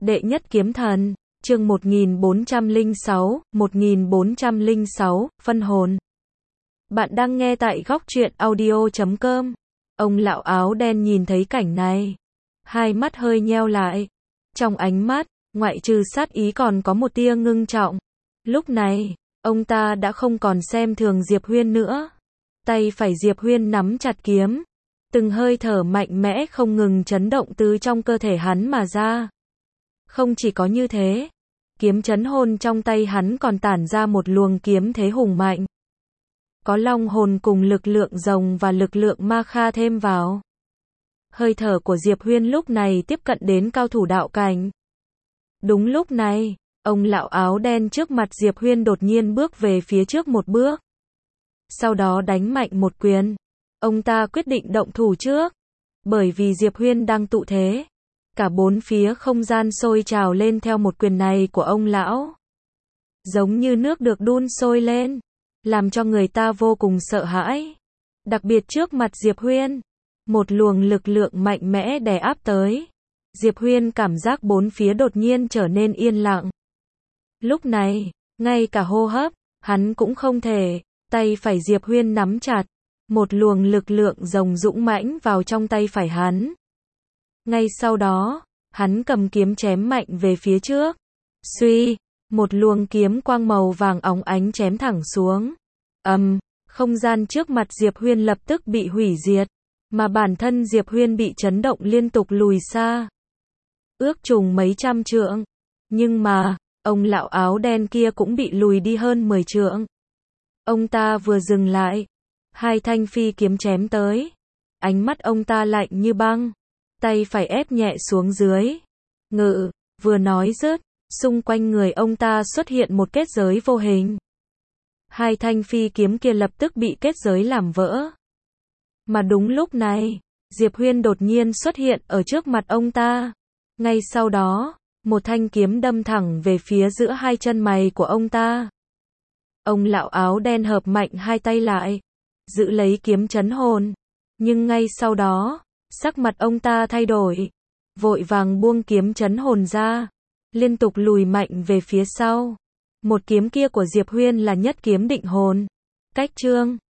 Đệ nhất kiếm thần, chương 1406, phân hồn. Bạn đang nghe tại góc truyện audio.com. Ông lão áo đen nhìn thấy cảnh này, hai mắt hơi nheo lại. Trong ánh mắt, ngoại trừ sát ý còn có một tia ngưng trọng. Lúc này, ông ta đã không còn xem thường Diệp Huyên nữa. Tay phải Diệp Huyên nắm chặt kiếm, từng hơi thở mạnh mẽ không ngừng chấn động từ trong cơ thể hắn mà ra. Không chỉ có như thế, kiếm chấn hồn trong tay hắn còn tản ra một luồng kiếm thế hùng mạnh. Có long hồn cùng lực lượng rồng và lực lượng ma kha thêm vào. Hơi thở của Diệp Huyên lúc này tiếp cận đến cao thủ đạo cảnh. Đúng lúc này, ông lão áo đen trước mặt Diệp Huyên đột nhiên bước về phía trước một bước. Sau đó đánh mạnh một quyền. Ông ta quyết định động thủ trước. Bởi vì Diệp Huyên đang tụ thế. Cả bốn phía không gian sôi trào lên theo một quyền này của ông lão. Giống như nước được đun sôi lên, làm cho người ta vô cùng sợ hãi. Đặc biệt trước mặt Diệp Huyên, một luồng lực lượng mạnh mẽ đè áp tới. Diệp Huyên cảm giác bốn phía đột nhiên trở nên yên lặng. Lúc này, ngay cả hô hấp, hắn cũng không thể. Tay phải Diệp Huyên nắm chặt, một luồng lực lượng rồng dũng mãnh vào trong tay phải hắn. Ngay sau đó, hắn cầm kiếm chém mạnh về phía trước. Suy, một luồng kiếm quang màu vàng óng ánh chém thẳng xuống. Không gian trước mặt Diệp Huyên lập tức bị hủy diệt, mà bản thân Diệp Huyên bị chấn động liên tục lùi xa. Ước chừng mấy trăm trượng. Nhưng mà, ông lão áo đen kia cũng bị lùi đi hơn 10 trượng. Ông ta vừa dừng lại, hai thanh phi kiếm chém tới. Ánh mắt ông ta lạnh như băng, tay phải ép nhẹ xuống dưới. Ngự, vừa nói dứt, xung quanh người ông ta xuất hiện một kết giới vô hình. Hai thanh phi kiếm kia lập tức bị kết giới làm vỡ. Mà đúng lúc này, Diệp Huyên đột nhiên xuất hiện ở trước mặt ông ta. Ngay sau đó, một thanh kiếm đâm thẳng về phía giữa hai chân mày của ông ta. Ông lão áo đen hợp mạnh hai tay lại, giữ lấy kiếm chấn hồn. Nhưng ngay sau đó, sắc mặt ông ta thay đổi, vội vàng buông kiếm chấn hồn ra, liên tục lùi mạnh về phía sau. Một kiếm kia của Diệp Huyên là nhất kiếm định hồn. Cách chương